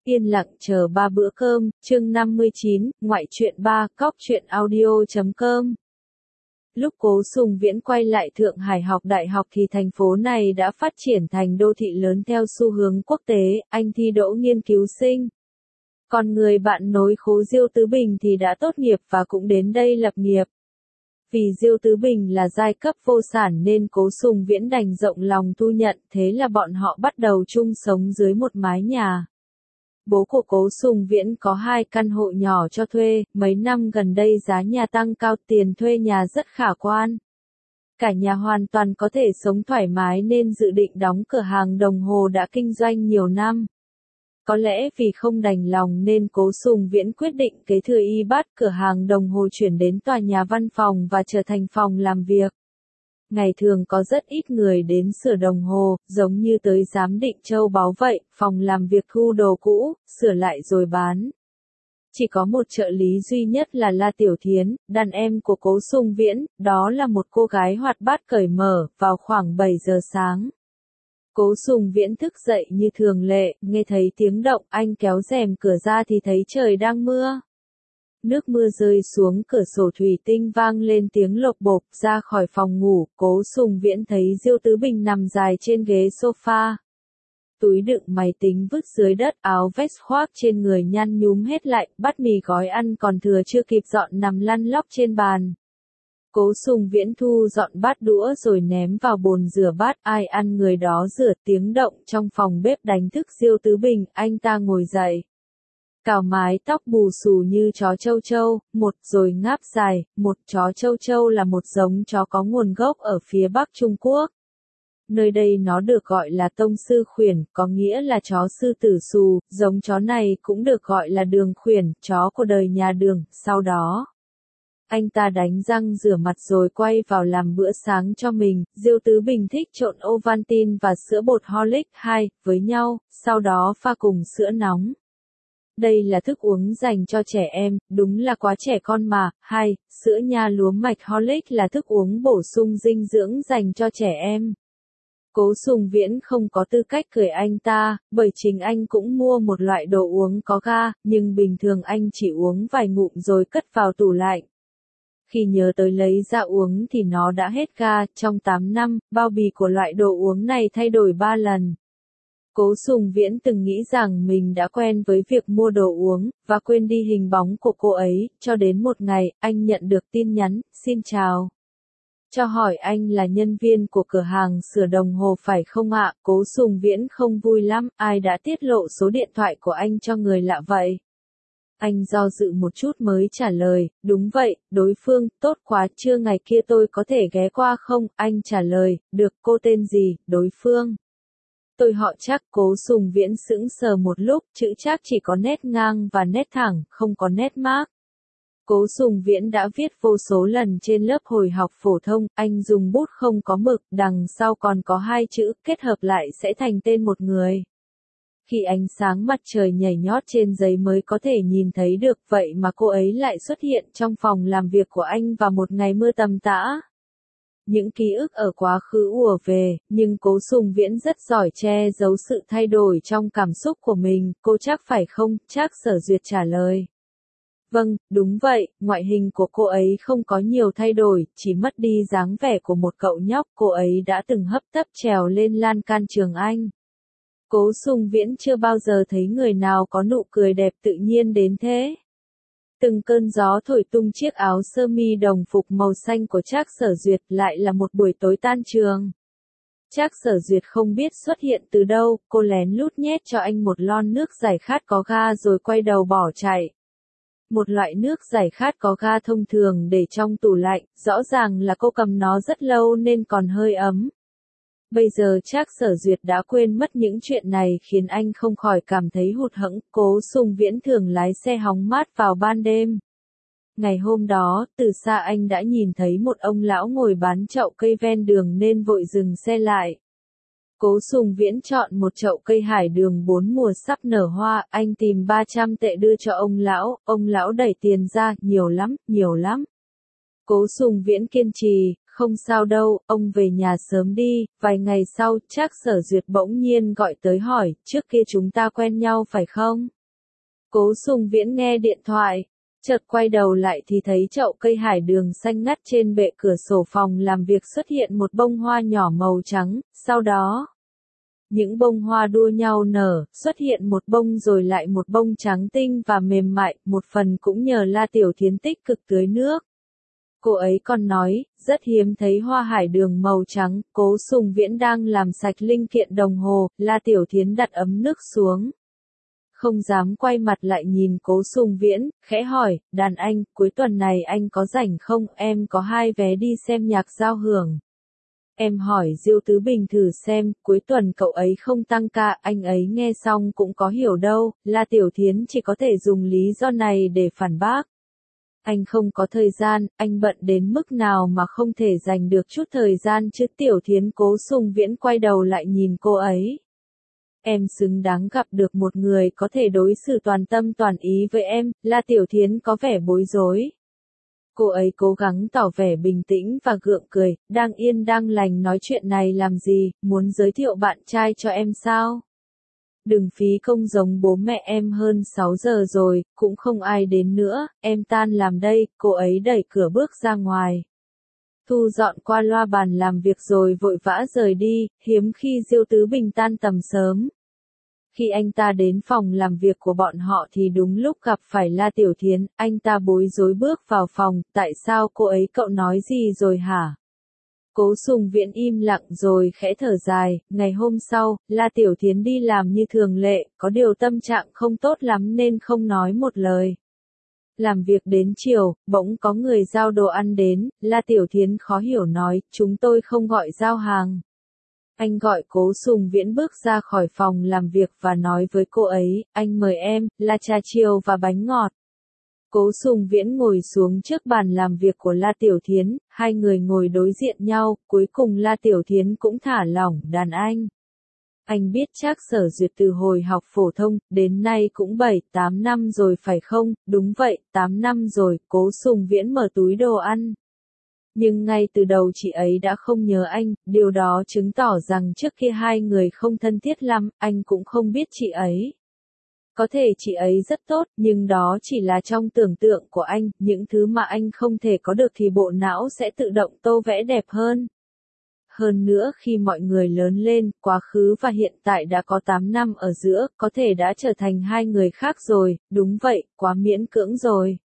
Yên lặng chờ 3 bữa cơm, chương 59, ngoại truyện 3, cóc truyện audio.com. Lúc Cố Sùng Viễn quay lại Thượng Hải học đại học thì thành phố này đã phát triển thành đô thị lớn theo xu hướng quốc tế, anh thi đỗ nghiên cứu sinh. Còn người bạn nối khố Diêu Tứ Bình thì đã tốt nghiệp và cũng đến đây lập nghiệp. Vì Diêu Tứ Bình là giai cấp vô sản nên Cố Sùng Viễn đành rộng lòng thu nhận, thế là bọn họ bắt đầu chung sống dưới một mái nhà. Bố của Cố Sùng Viễn có 2 căn hộ nhỏ cho thuê, mấy năm gần đây giá nhà tăng cao, tiền thuê nhà rất khả quan. Cả nhà hoàn toàn có thể sống thoải mái nên dự định đóng cửa hàng đồng hồ đã kinh doanh nhiều năm. Có lẽ vì không đành lòng nên Cố Sùng Viễn quyết định kế thừa y bát cửa hàng đồng hồ chuyển đến tòa nhà văn phòng và trở thành phòng làm việc. Ngày thường có rất ít người đến sửa đồng hồ, giống như tới giám định châu báu vậy, phòng làm việc thu đồ cũ, sửa lại rồi bán. Chỉ có một trợ lý duy nhất là La Tiểu Thiến, đàn em của Cố Sùng Viễn, đó là một cô gái hoạt bát cởi mở, vào khoảng 7 giờ sáng. Cố Sùng Viễn thức dậy như thường lệ, nghe thấy tiếng động, anh kéo rèm cửa ra thì thấy trời đang mưa. Nước mưa rơi xuống cửa sổ thủy tinh vang lên tiếng lộc bộp, ra khỏi phòng ngủ, Cố Sùng Viễn thấy Diêu Tứ Bình nằm dài trên ghế sofa. Túi đựng máy tính vứt dưới đất, áo vest khoác trên người nhăn nhúm hết lại, bát mì gói ăn còn thừa chưa kịp dọn nằm lăn lóc trên bàn. Cố Sùng Viễn thu dọn bát đũa rồi ném vào bồn rửa bát, ai ăn người đó rửa, tiếng động trong phòng bếp đánh thức Diêu Tứ Bình, anh ta ngồi dậy. Cào mái tóc bù xù như chó châu châu, một rồi ngáp dài, một chó châu châu là một giống chó có nguồn gốc ở phía Bắc Trung Quốc. Nơi đây nó được gọi là Tông Sư Khuyển, có nghĩa là chó sư tử xù, giống chó này cũng được gọi là Đường Khuyển, chó của đời nhà Đường, sau đó. Anh ta đánh răng rửa mặt rồi quay vào làm bữa sáng cho mình, Diêu Tứ Bình thích trộn Ovaltine và sữa bột Horlicks 2 với nhau, sau đó pha cùng sữa nóng. Đây là thức uống dành cho trẻ em, đúng là quá trẻ con mà. 2. Sữa nha lúa mạch Horlicks là thức uống bổ sung dinh dưỡng dành cho trẻ em. Cố Sùng Viễn không có tư cách cười anh ta, bởi chính anh cũng mua một loại đồ uống có ga, nhưng bình thường anh chỉ uống vài ngụm rồi cất vào tủ lạnh. Khi nhớ tới lấy ra uống thì nó đã hết ga, trong 8 năm, bao bì của loại đồ uống này thay đổi 3 lần. Cố Sùng Viễn từng nghĩ rằng mình đã quen với việc mua đồ uống, và quên đi hình bóng của cô ấy, cho đến một ngày, anh nhận được tin nhắn, xin chào. Cho hỏi anh là nhân viên của cửa hàng sửa đồng hồ phải không ạ? Cố Sùng Viễn không vui lắm, ai đã tiết lộ số điện thoại của anh cho người lạ vậy? Anh do dự một chút mới trả lời, đúng vậy, đối phương, tốt quá, trưa ngày kia tôi có thể ghé qua không? Anh trả lời, được, cô tên gì? Đối phương. Tôi họ Trác. Cố Sùng Viễn sững sờ một lúc, chữ Trác chỉ có nét ngang và nét thẳng, không có nét mác. Cố Sùng Viễn đã viết vô số lần trên lớp hồi học phổ thông, anh dùng bút không có mực, đằng sau còn có 2 chữ, kết hợp lại sẽ thành tên một người. Khi ánh sáng mặt trời nhảy nhót trên giấy mới có thể nhìn thấy được, vậy mà cô ấy lại xuất hiện trong phòng làm việc của anh vào một ngày mưa tầm tã. Những ký ức ở quá khứ ùa về, nhưng Cố Sùng Viễn rất giỏi che giấu sự thay đổi trong cảm xúc của mình, cô Trác phải không? Trác Sở Duyệt trả lời. Vâng, đúng vậy, ngoại hình của cô ấy không có nhiều thay đổi, chỉ mất đi dáng vẻ của một cậu nhóc, cô ấy đã từng hấp tấp trèo lên lan can trường Anh. Cố Sùng Viễn chưa bao giờ thấy người nào có nụ cười đẹp tự nhiên đến thế. Từng cơn gió thổi tung chiếc áo sơ mi đồng phục màu xanh của Trác Sở Duyệt, lại là một buổi tối tan trường. Trác Sở Duyệt không biết xuất hiện từ đâu, cô lén lút nhét cho anh một lon nước giải khát có ga rồi quay đầu bỏ chạy. Một loại nước giải khát có ga thông thường để trong tủ lạnh, rõ ràng là cô cầm nó rất lâu nên còn hơi ấm. Bây giờ Trác Sở Duyệt đã quên mất những chuyện này khiến anh không khỏi cảm thấy hụt hẫng. Cố Sùng Viễn thường lái xe hóng mát vào ban đêm. Ngày hôm đó, từ xa anh đã nhìn thấy một ông lão ngồi bán chậu cây ven đường nên vội dừng xe lại. Cố Sùng Viễn chọn một chậu cây hải đường 4 mùa sắp nở hoa, anh tìm 300 tệ đưa cho ông lão đẩy tiền ra, nhiều lắm, nhiều lắm. Cố Sùng Viễn kiên trì, không sao đâu, ông về nhà sớm đi. Vài ngày sau, Trác Sở Duyệt bỗng nhiên gọi tới hỏi, trước kia chúng ta quen nhau phải không? Cố Sùng Viễn nghe điện thoại, chợt quay đầu lại thì thấy chậu cây hải đường xanh ngắt trên bệ cửa sổ phòng làm việc xuất hiện một bông hoa nhỏ màu trắng, sau đó những bông hoa đua nhau nở, xuất hiện một bông rồi lại một bông trắng tinh và mềm mại, một phần cũng nhờ La Tiểu Thiến tích cực tưới nước. Cô ấy còn nói, rất hiếm thấy hoa hải đường màu trắng. Cố Sùng Viễn đang làm sạch linh kiện đồng hồ, La Tiểu Thiến đặt ấm nước xuống. Không dám quay mặt lại nhìn Cố Sùng Viễn, khẽ hỏi, đàn anh, cuối tuần này anh có rảnh không, em có 2 vé đi xem nhạc giao hưởng. Em hỏi Diêu Tứ Bình thử xem, cuối tuần cậu ấy không tăng ca, anh ấy nghe xong cũng có hiểu đâu, La Tiểu Thiến chỉ có thể dùng lý do này để phản bác. Anh không có thời gian, anh bận đến mức nào mà không thể dành được chút thời gian chứ. Tiểu Thiến. Cố Sùng Viễn quay đầu lại nhìn cô ấy. Em xứng đáng gặp được một người có thể đối xử toàn tâm toàn ý với em. La Tiểu Thiến có vẻ bối rối. Cô ấy cố gắng tỏ vẻ bình tĩnh và gượng cười, đang yên đang lành nói chuyện này làm gì, muốn giới thiệu bạn trai cho em sao? Đừng phí công giống bố mẹ em, hơn 6 giờ rồi, cũng không ai đến nữa, em tan làm đây. Cô ấy đẩy cửa bước ra ngoài. Thu dọn qua loa bàn làm việc rồi vội vã rời đi, hiếm khi Diêu Tứ Bình tan tầm sớm. Khi anh ta đến phòng làm việc của bọn họ thì đúng lúc gặp phải La Tiểu Thiến, anh ta bối rối bước vào phòng, tại sao cô ấy, cậu nói gì rồi hả? Cố Sùng Viễn im lặng rồi khẽ thở dài. Ngày hôm sau, La Tiểu Thiến đi làm như thường lệ, có điều tâm trạng không tốt lắm nên không nói một lời. Làm việc đến chiều, bỗng có người giao đồ ăn đến, La Tiểu Thiến khó hiểu nói, chúng tôi không gọi giao hàng. Anh gọi Cố Sùng Viễn bước ra khỏi phòng làm việc và nói với cô ấy, anh mời em, là trà chiều và bánh ngọt. Cố Sùng Viễn ngồi xuống trước bàn làm việc của La Tiểu Thiến, hai người ngồi đối diện nhau, cuối cùng La Tiểu Thiến cũng thả lỏng, đàn anh. Anh biết chắc Sở Duyệt từ hồi học phổ thông, đến nay cũng 7-8 năm rồi phải không? Đúng vậy, 8 năm rồi. Cố Sùng Viễn mở túi đồ ăn. Nhưng ngay từ đầu chị ấy đã không nhớ anh, điều đó chứng tỏ rằng trước kia hai người không thân thiết lắm, anh cũng không biết chị ấy. Có thể chị ấy rất tốt, nhưng đó chỉ là trong tưởng tượng của anh, những thứ mà anh không thể có được thì bộ não sẽ tự động tô vẽ đẹp hơn. Hơn nữa khi mọi người lớn lên, quá khứ và hiện tại đã có 8 năm ở giữa, có thể đã trở thành hai người khác rồi, đúng vậy, quá miễn cưỡng rồi.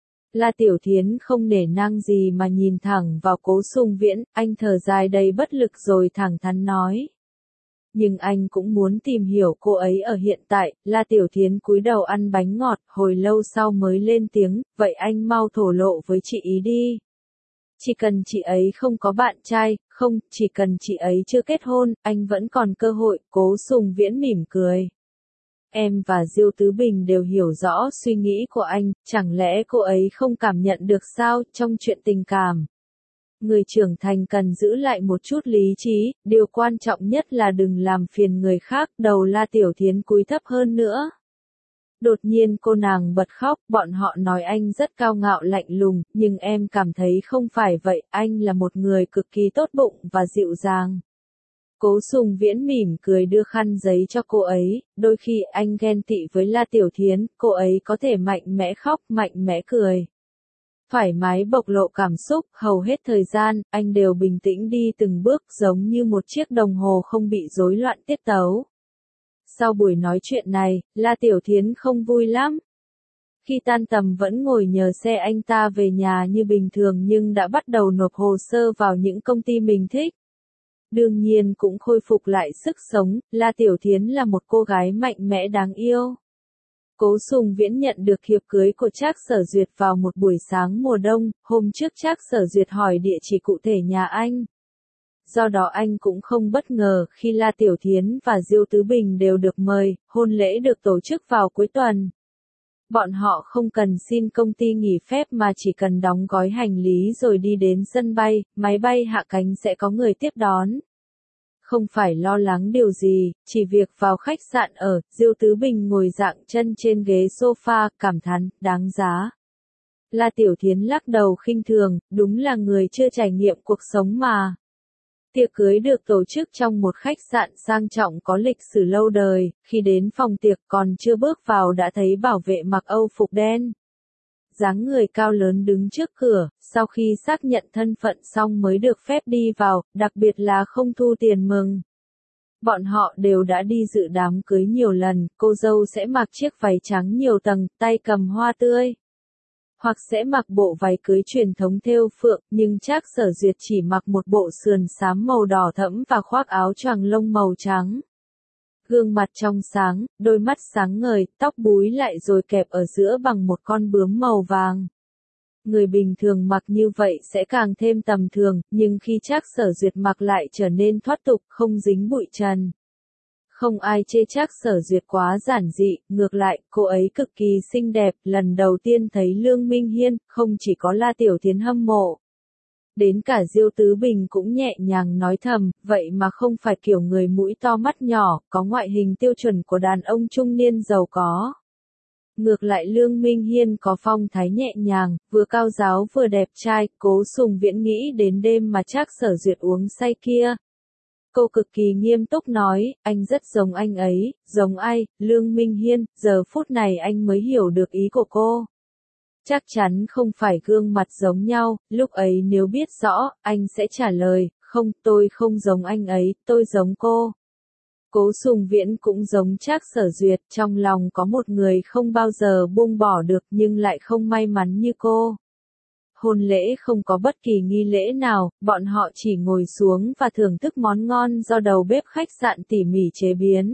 La Tiểu Thiến không nể nang gì mà nhìn thẳng vào Cố Sùng Viễn, anh thở dài đầy bất lực rồi thẳng thắn nói. Nhưng anh cũng muốn tìm hiểu cô ấy ở hiện tại. La Tiểu Thiến cúi đầu ăn bánh ngọt, hồi lâu sau mới lên tiếng, vậy anh mau thổ lộ với chị ý đi. Chỉ cần chị ấy không có bạn trai, không, chỉ cần chị ấy chưa kết hôn, anh vẫn còn cơ hội. Cố Sùng Viễn mỉm cười. Em và Diêu Tứ Bình đều hiểu rõ suy nghĩ của anh, chẳng lẽ cô ấy không cảm nhận được sao, trong chuyện tình cảm. Người trưởng thành cần giữ lại một chút lý trí, điều quan trọng nhất là đừng làm phiền người khác. Đầu La Tiểu Thiến cúi thấp hơn nữa. Đột nhiên cô nàng bật khóc, bọn họ nói anh rất cao ngạo lạnh lùng, nhưng em cảm thấy không phải vậy, anh là một người cực kỳ tốt bụng và dịu dàng. Cố Sùng Viễn mỉm cười đưa khăn giấy cho cô ấy, đôi khi anh ghen tị với La Tiểu Thiến, cô ấy có thể mạnh mẽ khóc, mạnh mẽ cười. Thoải mái bộc lộ cảm xúc, hầu hết thời gian, anh đều bình tĩnh đi từng bước giống như một chiếc đồng hồ không bị rối loạn tiết tấu. Sau buổi nói chuyện này, La Tiểu Thiến không vui lắm. Khi tan tầm vẫn ngồi nhờ xe anh ta về nhà như bình thường nhưng đã bắt đầu nộp hồ sơ vào những công ty mình thích. Đương nhiên cũng khôi phục lại sức sống, La Tiểu Thiến là một cô gái mạnh mẽ đáng yêu. Cố Sùng Viễn nhận được thiệp cưới của Trác Sở Duyệt vào một buổi sáng mùa đông, hôm trước Trác Sở Duyệt hỏi địa chỉ cụ thể nhà anh. Do đó anh cũng không bất ngờ khi La Tiểu Thiến và Diêu Tứ Bình đều được mời, hôn lễ được tổ chức vào cuối tuần. Bọn họ không cần xin công ty nghỉ phép mà chỉ cần đóng gói hành lý rồi đi đến sân bay, máy bay hạ cánh sẽ có người tiếp đón. Không phải lo lắng điều gì, chỉ việc vào khách sạn ở. Diêu Tứ Bình ngồi dạng chân trên ghế sofa, cảm thán, đáng giá. La Tiểu Thiến lắc đầu khinh thường, đúng là người chưa trải nghiệm cuộc sống mà. Tiệc cưới được tổ chức trong một khách sạn sang trọng có lịch sử lâu đời, khi đến phòng tiệc còn chưa bước vào đã thấy bảo vệ mặc Âu phục đen. Dáng người cao lớn đứng trước cửa, sau khi xác nhận thân phận xong mới được phép đi vào, đặc biệt là không thu tiền mừng. Bọn họ đều đã đi dự đám cưới nhiều lần, cô dâu sẽ mặc chiếc váy trắng nhiều tầng, tay cầm hoa tươi. Hoặc sẽ mặc bộ váy cưới truyền thống thêu phượng, nhưng Trác Sở Duyệt chỉ mặc một bộ sườn xám màu đỏ thẫm và khoác áo choàng lông màu trắng. Gương mặt trong sáng, đôi mắt sáng ngời, tóc búi lại rồi kẹp ở giữa bằng một con bướm màu vàng. Người bình thường mặc như vậy sẽ càng thêm tầm thường, nhưng khi Trác Sở Duyệt mặc lại trở nên thoát tục, không dính bụi trần. Không ai chê Trác Sở Duyệt quá giản dị, ngược lại, cô ấy cực kỳ xinh đẹp, lần đầu tiên thấy Lương Minh Hiên, không chỉ có La Tiểu Thiến hâm mộ. Đến cả Diêu Tứ Bình cũng nhẹ nhàng nói thầm, vậy mà không phải kiểu người mũi to mắt nhỏ, có ngoại hình tiêu chuẩn của đàn ông trung niên giàu có. Ngược lại Lương Minh Hiên có phong thái nhẹ nhàng, vừa cao giáo vừa đẹp trai, Cố Sùng Viễn nghĩ đến đêm mà Trác Sở Duyệt uống say kia. Cô cực kỳ nghiêm túc nói, anh rất giống anh ấy, giống ai, Lương Minh Hiên, giờ phút này anh mới hiểu được ý của cô. Chắc chắn không phải gương mặt giống nhau, lúc ấy nếu biết rõ, anh sẽ trả lời, không, tôi không giống anh ấy, tôi giống cô. Cố Sùng Viễn cũng giống Trác Sở Duyệt, trong lòng có một người không bao giờ buông bỏ được nhưng lại không may mắn như cô. Hôn lễ không có bất kỳ nghi lễ nào, bọn họ chỉ ngồi xuống và thưởng thức món ngon do đầu bếp khách sạn tỉ mỉ chế biến.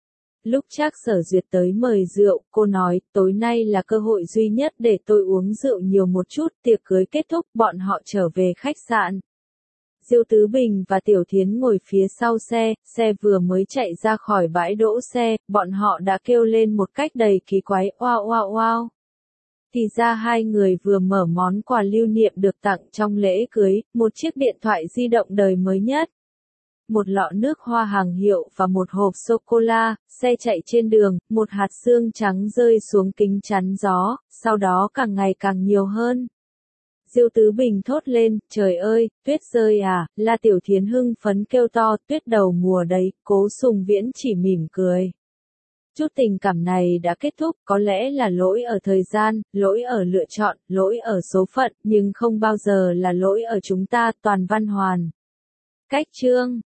Lúc Trác Sở Duyệt tới mời rượu, cô nói, tối nay là cơ hội duy nhất để tôi uống rượu nhiều một chút, tiệc cưới kết thúc, bọn họ trở về khách sạn. Diêu Tứ Bình và Tiểu Thiến ngồi phía sau xe vừa mới chạy ra khỏi bãi đỗ xe, bọn họ đã kêu lên một cách đầy kỳ quái, wow wow wow. Thì ra hai người vừa mở món quà lưu niệm được tặng trong lễ cưới, một chiếc điện thoại di động đời mới nhất. Một lọ nước hoa hàng hiệu và một hộp sô-cô-la, xe chạy trên đường, một hạt sương trắng rơi xuống kính chắn gió, sau đó càng ngày càng nhiều hơn. Diêu Tứ Bình thốt lên, trời ơi, tuyết rơi à, La Tiểu Thiến hưng phấn kêu to, tuyết đầu mùa đấy, Cố Sùng Viễn chỉ mỉm cười. Chút tình cảm này đã kết thúc, có lẽ là lỗi ở thời gian, lỗi ở lựa chọn, lỗi ở số phận, nhưng không bao giờ là lỗi ở chúng ta, Toàn Văn Hoàn. Cách chương